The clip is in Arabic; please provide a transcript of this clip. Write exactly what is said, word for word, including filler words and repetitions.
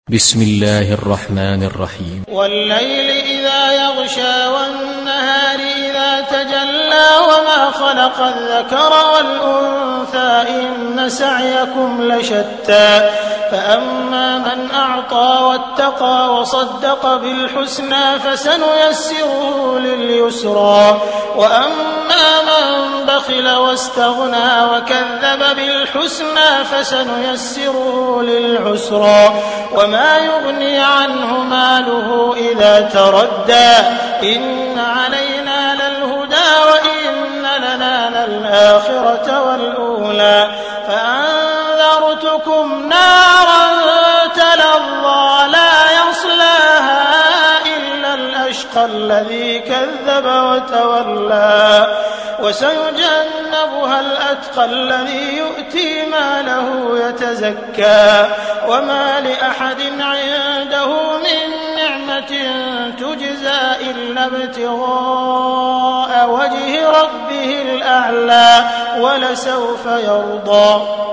بسم الله الرحمن الرحيم والليل إذا يغشى والنهار إذا تجلى وما خلق الذكر والأنثى إن سعيكم لشتى فأما من أعطى واتقى وصدق بالحسنى فسنيسره لليسرى وأما من بخل واستغنى وكذب بالحسنى فسنيسره للعسرى وما يغني عنه ماله إذا تردى إن علينا للهدى وإن لنا للآخرة والأولى فأنذرتكم نارا تلظى لا يصلاها إلا الأشقى الذي كذب وتولى وسيجنبها الأتقى الذي يؤتي ماله يتزكى وما لأحد عنده من نعمة تجزى إلا ابتغاء وجه ربه الأعلى ولسوف يرضى